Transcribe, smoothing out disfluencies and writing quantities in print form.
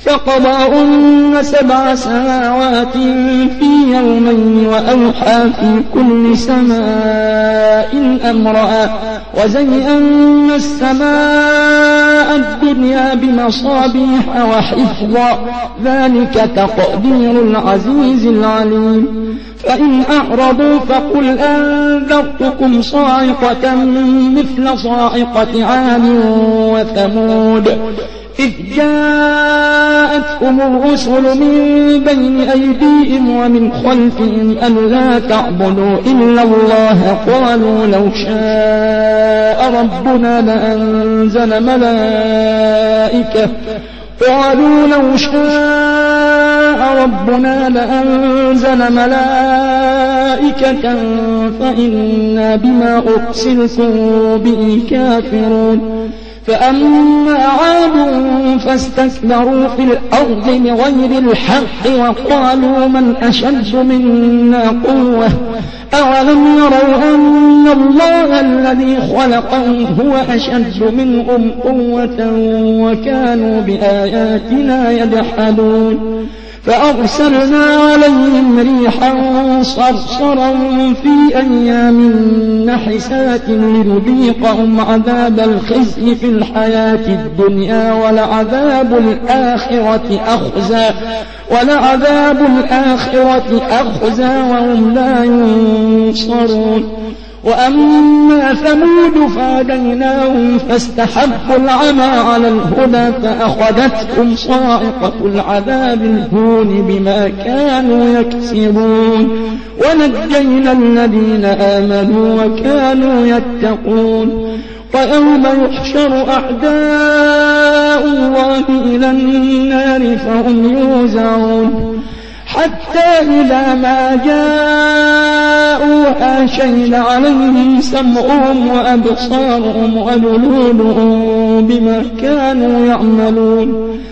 فقضاهن 7 سماوات في يومين وأوحى في كل سماء أمرها وزينا السماء الدنيا بمصابيح وحفظا ذلك تقدير العزيز العليم فإن أعرضوا فقل أنذرتكم صاعقة مثل صاعقة عاد وثمود إذ جاءتهم الرسل من بين أيديهم ومن خلفهم ألا تعبدوا إلا الله قالوا لو شاء ربنا لأنزل ملائكة فإنا بما أرسلتم به كافرون فأما عاد فاستكبروا في الأرض بغير الحق وقالوا من أشد منا قوة أولم يروا أن الله الذي خلقهم هو أشد منهم قوة وكانوا بآياتنا يجحدون فأرسلنا عليهم ريحا صرصرا في أيام نحسات لنذيقهم عذاب الخزي في الحياة الدنيا ولعذاب الآخرة أخزى وهم لا ينصرون وأما ثمود فهديناهم فاستحبوا العمى على الهدى فأخذتهم صاعقة العذاب الهون بما كانوا يكسبون ونجينا الذين آمنوا وكانوا يتقون ويوم يحشر أعداء الله إلى النار فهم يوزعون حتى إذا ما جاءوها شهد عليهم سمعهم وأبصارهم وجلودهم بما كانوا يعملون